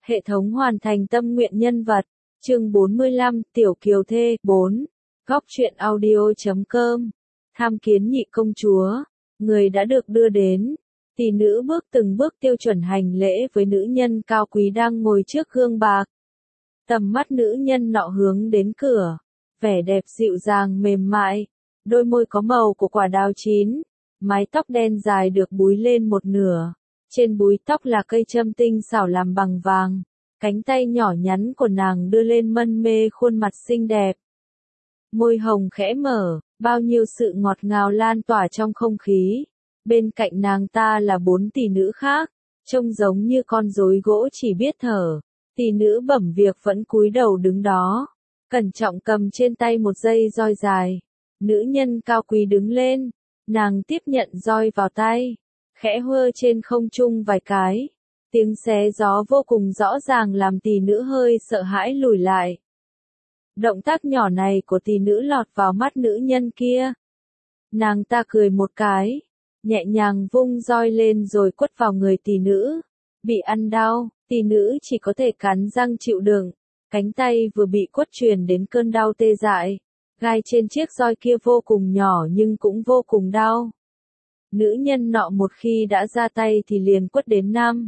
Hệ thống hoàn thành tâm nguyện nhân vật. Chương 45, Tiểu Kiều Thê 4. Góc truyện audio.com. Tham kiến nhị công chúa. Người đã được đưa đến. Tỷ nữ bước từng bước tiêu chuẩn hành lễ với nữ nhân cao quý đang ngồi trước gương bạc. Tầm mắt nữ nhân nọ hướng đến cửa. Vẻ đẹp dịu dàng mềm mại. Đôi môi có màu của quả đào chín. Mái tóc đen dài được búi lên một nửa. Trên búi tóc là cây châm tinh xảo làm bằng vàng. Cánh tay nhỏ nhắn của nàng đưa lên mân mê khuôn mặt xinh đẹp. Môi hồng khẽ mở, bao nhiêu sự ngọt ngào lan tỏa trong không khí. Bên cạnh nàng ta là 4 tỷ nữ khác, trông giống như con rối gỗ chỉ biết thở. Tỷ nữ bẩm việc vẫn cúi đầu đứng đó, cẩn trọng cầm trên tay một dây roi dài. Nữ nhân cao quý đứng lên, nàng tiếp nhận roi vào tay, khẽ hơ trên không trung vài cái. Tiếng xé gió vô cùng rõ ràng làm tỷ nữ hơi sợ hãi lùi lại. Động tác nhỏ này của tỷ nữ lọt vào mắt nữ nhân kia. Nàng ta cười một cái, nhẹ nhàng vung roi lên rồi quất vào người tỷ nữ. Bị ăn đau, tỷ nữ chỉ có thể cắn răng chịu đựng. Cánh tay vừa bị quất truyền đến cơn đau tê dại. Gai trên chiếc roi kia vô cùng nhỏ nhưng cũng vô cùng đau. Nữ nhân nọ một khi đã ra tay thì liền quất đến 5,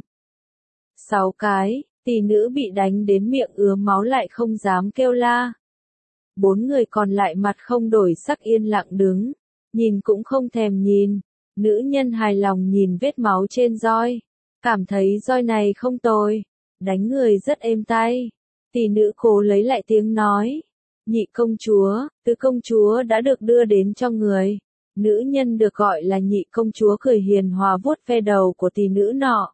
6 cái, tỷ nữ bị đánh đến miệng ứa máu lại không dám kêu la. 4 người còn lại mặt không đổi sắc yên lặng đứng, nhìn cũng không thèm nhìn. Nữ nhân hài lòng nhìn vết máu trên roi, cảm thấy roi này không tồi, đánh người rất êm tay. Tỷ nữ cố lấy lại tiếng nói, nhị công chúa, tứ công chúa đã được đưa đến cho người. Nữ nhân được gọi là nhị công chúa cười hiền hòa vuốt ve đầu của tỷ nữ nọ.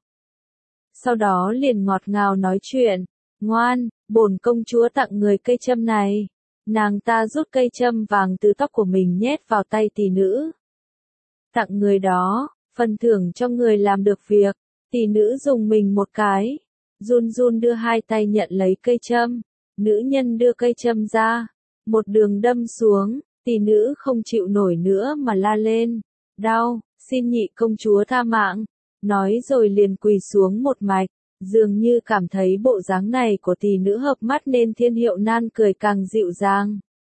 Sau đó liền ngọt ngào nói chuyện, ngoan, bổn công chúa tặng người cây châm này. Nàng ta rút cây châm vàng từ tóc của mình nhét vào tay tỷ nữ. Tặng người đó, phần thưởng cho người làm được việc. Tỷ nữ dùng mình một cái, run run đưa hai tay nhận lấy cây châm. Nữ nhân đưa cây châm ra, một đường đâm xuống, tỷ nữ không chịu nổi nữa mà la lên, đau, xin nhị công chúa tha mạng. Nói rồi liền quỳ xuống một mạch, dường như cảm thấy bộ dáng này của tỷ nữ hợp mắt nên Thiên Hiệu Nan cười càng dịu dàng.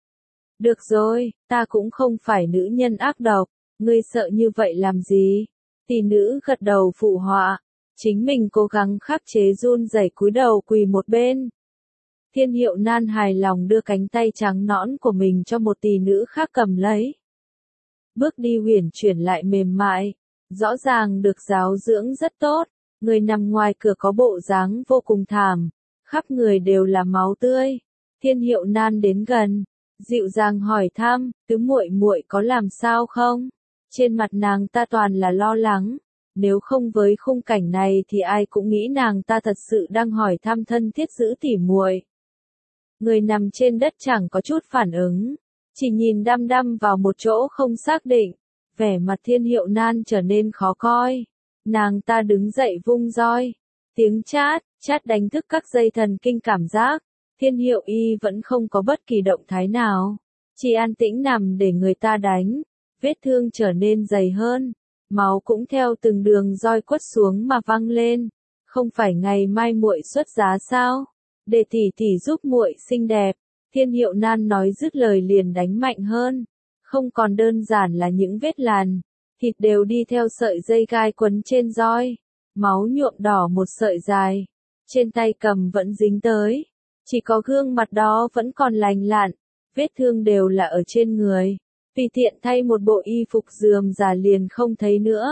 Được rồi, ta cũng không phải nữ nhân ác độc, ngươi sợ như vậy làm gì? Tỷ nữ gật đầu phụ họa, chính mình cố gắng khắc chế run rẩy cúi đầu quỳ một bên. Thiên Hiệu Nan hài lòng đưa cánh tay trắng nõn của mình cho một tỷ nữ khác cầm lấy. Bước đi uyển chuyển lại mềm mại. Rõ ràng được giáo dưỡng rất tốt, người nằm ngoài cửa có bộ dáng vô cùng thảm, khắp người đều là máu tươi. Thiên Hiệu Nan đến gần, dịu dàng hỏi thăm, tứ muội muội có làm sao không? Trên mặt nàng ta toàn là lo lắng, nếu không với khung cảnh này thì ai cũng nghĩ nàng ta thật sự đang hỏi thăm thân thiết giữ tỉ muội. Người nằm trên đất chẳng có chút phản ứng, chỉ nhìn đăm đăm vào một chỗ không xác định. Vẻ mặt Thiên Hiệu Nan trở nên khó coi. Nàng ta đứng dậy vung roi. Tiếng chát, chát đánh thức các dây thần kinh cảm giác. Thiên Hiệu Y vẫn không có bất kỳ động thái nào. Chỉ an tĩnh nằm để người ta đánh. Vết thương trở nên dày hơn. Máu cũng theo từng đường roi quất xuống mà văng lên. Không phải ngày mai muội xuất giá sao? Để tỷ tỷ giúp muội xinh đẹp. Thiên Hiệu Nan nói dứt lời liền đánh mạnh hơn. Không còn đơn giản là những vết làn, thịt đều đi theo sợi dây gai quấn trên roi, máu nhuộm đỏ một sợi dài, trên tay cầm vẫn dính tới, chỉ có gương mặt đó vẫn còn lành lặn, vết thương đều là ở trên người, tùy tiện thay một bộ y phục rườm rà liền không thấy nữa.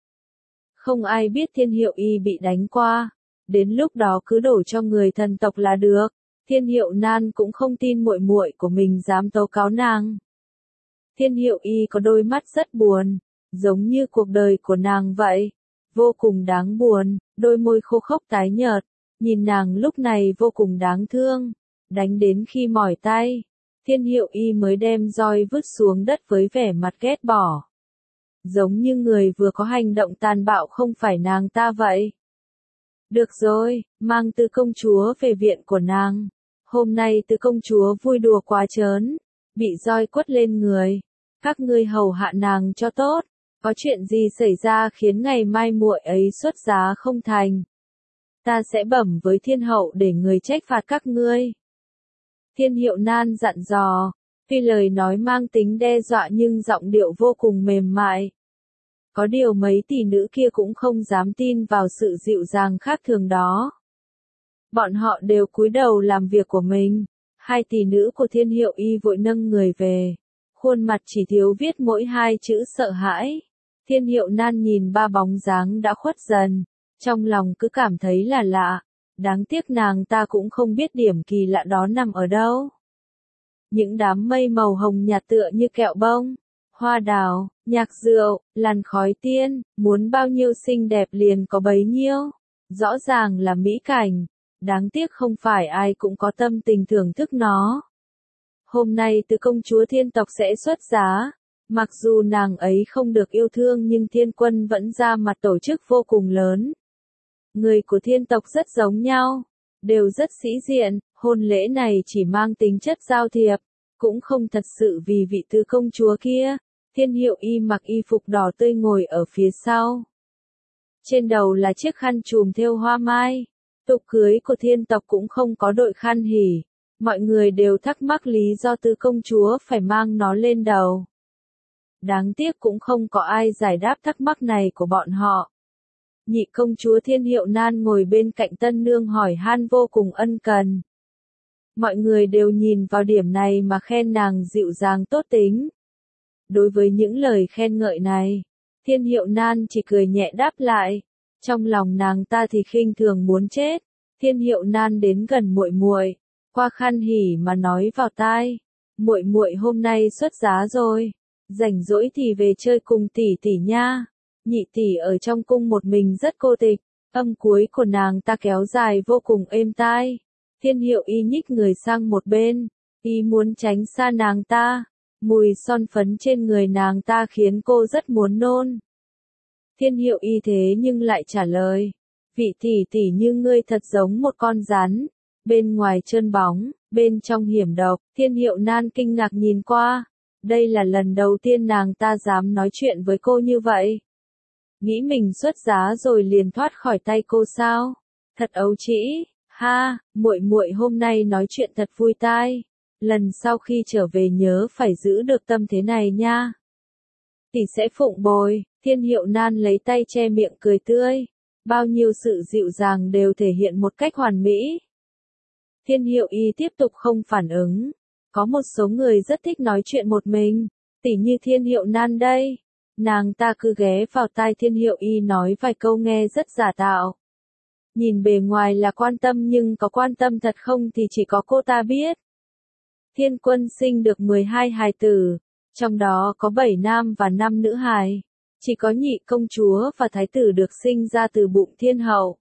Không ai biết Thiên Hiệu Y bị đánh qua, đến lúc đó cứ đổ cho người thần tộc là được. Thiên Hiệu Nan cũng không tin muội muội của mình dám tố cáo nàng. Thiên Hiệu Y có đôi mắt rất buồn, giống như cuộc đời của nàng vậy, vô cùng đáng buồn, đôi môi khô khốc tái nhợt, nhìn nàng lúc này vô cùng đáng thương, đánh đến khi mỏi tay, Thiên Hiệu Y mới đem roi vứt xuống đất với vẻ mặt ghét bỏ. Giống như người vừa có hành động tàn bạo không phải nàng ta vậy. Được rồi, mang tứ công chúa về viện của nàng. Hôm nay tứ công chúa vui đùa quá trớn, bị roi quất lên người. Các ngươi hầu hạ nàng cho tốt, có chuyện gì xảy ra khiến ngày mai muội ấy xuất giá không thành. Ta sẽ bẩm với thiên hậu để người trách phạt các ngươi. Thiên Hiệu Nan dặn dò, tuy lời nói mang tính đe dọa nhưng giọng điệu vô cùng mềm mại. Có điều mấy tỷ nữ kia cũng không dám tin vào sự dịu dàng khác thường đó. Bọn họ đều cúi đầu làm việc của mình. Hai tỷ nữ của Thiên Hiệu Y vội nâng người về. Khuôn mặt chỉ thiếu viết mỗi hai chữ sợ hãi. Thiên Hiệu Nan nhìn ba bóng dáng đã khuất dần. Trong lòng cứ cảm thấy là lạ. Đáng tiếc nàng ta cũng không biết điểm kỳ lạ đó nằm ở đâu. Những đám mây màu hồng nhạt tựa như kẹo bông, hoa đào, nhạc rượu, làn khói tiên, muốn bao nhiêu xinh đẹp liền có bấy nhiêu. Rõ ràng là mỹ cảnh, đáng tiếc không phải ai cũng có tâm tình thưởng thức nó. Hôm nay tứ công chúa thiên tộc sẽ xuất giá, mặc dù nàng ấy không được yêu thương nhưng thiên quân vẫn ra mặt tổ chức vô cùng lớn. Người của thiên tộc rất giống nhau, đều rất sĩ diện, hôn lễ này chỉ mang tính chất giao thiệp, cũng không thật sự vì vị tứ công chúa kia. Thiên Hiệu Y mặc y phục đỏ tươi ngồi ở phía sau. Trên đầu là chiếc khăn trùm thêu hoa mai. Tục cưới của thiên tộc cũng không có đội khăn hỉ. Mọi người đều thắc mắc lý do tứ công chúa phải mang nó lên đầu. Đáng tiếc cũng không có ai giải đáp thắc mắc này của bọn họ. Nhị công chúa Thiên Hiệu Nan ngồi bên cạnh tân nương hỏi han vô cùng ân cần. Mọi người đều nhìn vào điểm này mà khen nàng dịu dàng tốt tính. Đối với những lời khen ngợi này, Thiên Hiệu Nan chỉ cười nhẹ đáp lại. Trong lòng nàng ta thì khinh thường muốn chết. Thiên Hiệu Nan đến gần muội muội, qua khăn hỉ mà nói vào tai. Muội muội hôm nay xuất giá rồi, rảnh rỗi thì về chơi cùng tỷ tỷ nha. Nhị tỷ ở trong cung một mình rất cô tịch. Âm cuối của nàng ta kéo dài vô cùng êm tai. Thiên Hiệu Y nhích người sang một bên, y muốn tránh xa nàng ta. Mùi son phấn trên người nàng ta khiến cô rất muốn nôn. Thiên Hiệu Y thế nhưng lại trả lời, vị tỷ tỷ như ngươi thật giống một con rắn, bên ngoài trơn bóng, bên trong hiểm độc. Thiên Hiệu Nan kinh ngạc nhìn qua, đây là lần đầu tiên nàng ta dám nói chuyện với cô như vậy. Nghĩ mình xuất giá rồi liền thoát khỏi tay cô sao? Thật ấu trĩ. Ha, muội muội hôm nay nói chuyện thật vui tai. Lần sau khi trở về nhớ phải giữ được tâm thế này nha. Tỷ sẽ phụng bồi. Thiên Hiệu Nan lấy tay che miệng cười tươi. Bao nhiêu sự dịu dàng đều thể hiện một cách hoàn mỹ. Thiên Hiệu Y tiếp tục không phản ứng. Có một số người rất thích nói chuyện một mình, tỉ như Thiên Hiệu Nan đây. Nàng ta cứ ghé vào tai Thiên Hiệu Y nói vài câu nghe rất giả tạo. Nhìn bề ngoài là quan tâm nhưng có quan tâm thật không thì chỉ có cô ta biết. Thiên Quân sinh được 12 hài tử, trong đó có 7 nam và 5 nữ hài. Chỉ có nhị công chúa và thái tử được sinh ra từ bụng thiên hậu.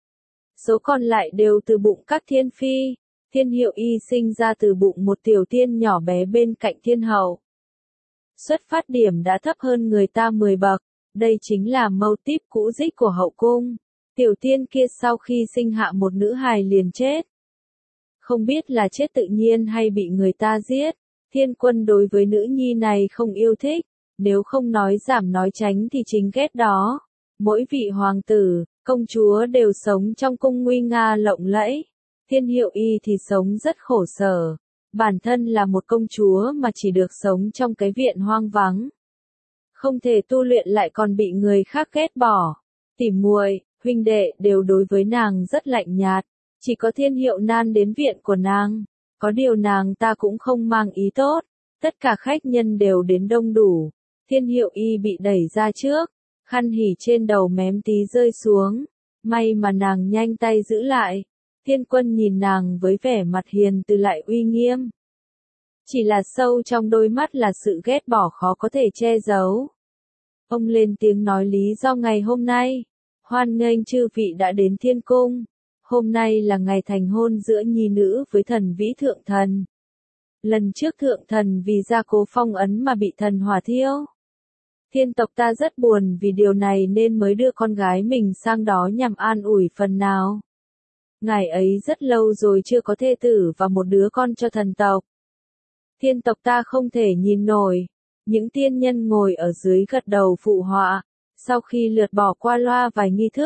Số còn lại đều từ bụng các thiên phi. Thiên Hiệu Y sinh ra từ bụng một tiểu tiên nhỏ bé bên cạnh thiên hậu. Xuất phát điểm đã thấp hơn người ta 10 bậc, đây chính là mâu típ cũ dích của hậu cung. Tiểu tiên kia sau khi sinh hạ một nữ hài liền chết. Không biết là chết tự nhiên hay bị người ta giết. Thiên Quân đối với nữ nhi này không yêu thích, nếu không nói giảm nói tránh thì chính ghét đó. Mỗi vị hoàng tử, công chúa đều sống trong cung nguy nga lộng lẫy. Thiên Hiệu Y thì sống rất khổ sở. Bản thân là một công chúa mà chỉ được sống trong cái viện hoang vắng. Không thể tu luyện lại còn bị người khác ghét bỏ. Tỉ muội, huynh đệ đều đối với nàng rất lạnh nhạt. Chỉ có Thiên Hiệu Nan đến viện của nàng. Có điều nàng ta cũng không mang ý tốt. Tất cả khách nhân đều đến đông đủ. Thiên Hiệu Y bị đẩy ra trước. Khăn hỉ trên đầu mém tí rơi xuống. May mà nàng nhanh tay giữ lại. Thiên Quân nhìn nàng với vẻ mặt hiền từ lại uy nghiêm. Chỉ là sâu trong đôi mắt là sự ghét bỏ khó có thể che giấu. Ông lên tiếng nói lý do ngày hôm nay. Hoan nghênh chư vị đã đến thiên cung. Hôm nay là ngày thành hôn giữa nhi nữ với thần vĩ thượng thần. Lần trước thượng thần vì gia cố phong ấn mà bị thần hỏa thiêu. Thiên tộc ta rất buồn vì điều này nên mới đưa con gái mình sang đó nhằm an ủi phần nào. Ngài ấy rất lâu rồi chưa có thê tử và một đứa con cho thần tộc. Thiên tộc ta không thể nhìn nổi. Những tiên nhân ngồi ở dưới gật đầu phụ họa. Sau khi lượt bỏ qua loa vài nghi thức,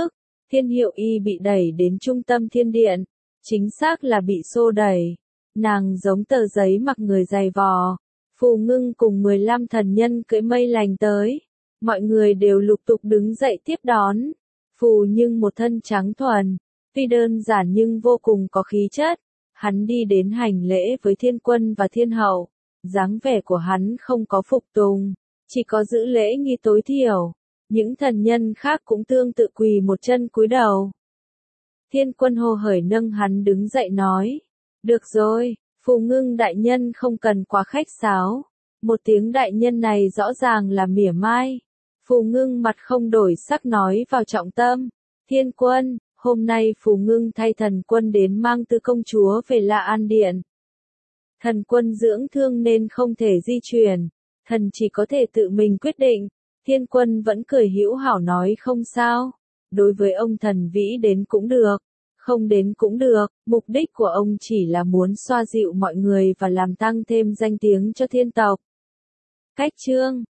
Thiên Hiệu Y bị đẩy đến trung tâm thiên điện, chính xác là bị xô đẩy. Nàng giống tờ giấy mặc người dày vò. Phù Ngưng cùng 15 thần nhân cưỡi mây lành tới. Mọi người đều lục tục đứng dậy tiếp đón. Phù Nhưng một thân trắng thuần, tuy đơn giản nhưng vô cùng có khí chất. Hắn đi đến hành lễ với thiên quân và thiên hậu. Dáng vẻ của hắn không có phục tùng, chỉ có giữ lễ nghi tối thiểu. Những thần nhân khác cũng tương tự quỳ một chân cúi đầu. Thiên quân hồ hởi nâng hắn đứng dậy nói. Được rồi, Phù Ngưng đại nhân không cần quá khách sáo. Một tiếng đại nhân này rõ ràng là mỉa mai. Phù Ngưng mặt không đổi sắc nói vào trọng tâm. Thiên quân, hôm nay Phù Ngưng thay thần quân đến mang Tư công chúa về La An Điện. Thần quân dưỡng thương nên không thể di chuyển. Thần chỉ có thể tự mình quyết định. Thiên quân vẫn cười hữu hảo nói không sao. Đối với ông thần vĩ đến cũng được. Không đến cũng được, mục đích của ông chỉ là muốn xoa dịu mọi người và làm tăng thêm danh tiếng cho thiên tộc. Cách chương